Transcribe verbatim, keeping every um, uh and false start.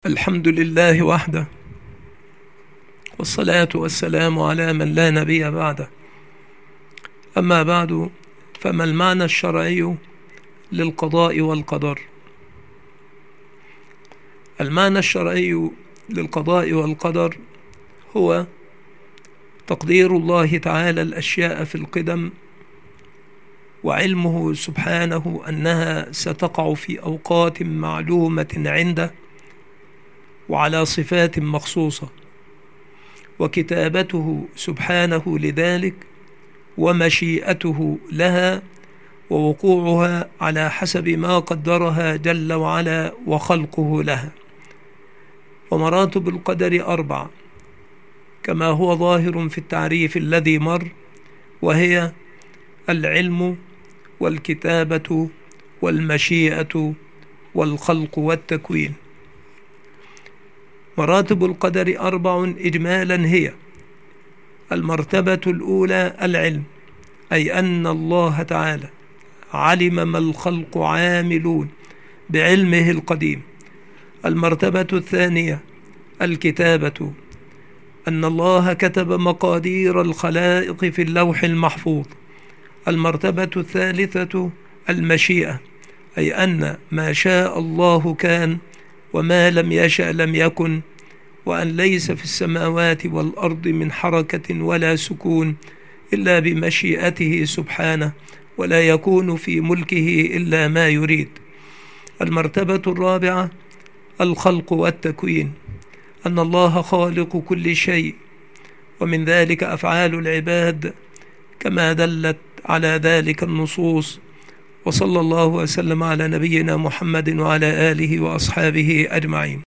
الحمد لله وحده، والصلاة والسلام على من لا نبي بعده. أما بعد، فما المعنى الشرعي للقضاء والقدر؟ المعنى الشرعي للقضاء والقدر هو تقدير الله تعالى الأشياء في القدم، وعلمه سبحانه أنها ستقع في أوقات معلومة عنده وعلى صفات مخصوصة، وكتابته سبحانه لذلك ومشيئته لها ووقوعها على حسب ما قدرها جل وعلا وخلقه لها. ومراتب القدر أربعة كما هو ظاهر في التعريف الذي مر، وهي العلم والكتابة والمشيئة والخلق والتكوين. مراتب القدر أربع إجمالا، هي: المرتبة الأولى العلم، أي أن الله تعالى علم ما الخلق عاملون بعلمه القديم. المرتبة الثانية الكتابة، أن الله كتب مقادير الخلائق في اللوح المحفوظ. المرتبة الثالثة المشيئة، أي أن ما شاء الله كان وما لم يشأ لم يكن، وأن ليس في السماوات والأرض من حركة ولا سكون إلا بمشيئته سبحانه، ولا يكون في ملكه إلا ما يريد. المرتبة الرابعة الخلق والتكوين، أن الله خالق كل شيء، ومن ذلك أفعال العباد كما دلت على ذلك النصوص. وصلى الله وسلم على نبينا محمد وعلى آله وأصحابه أجمعين.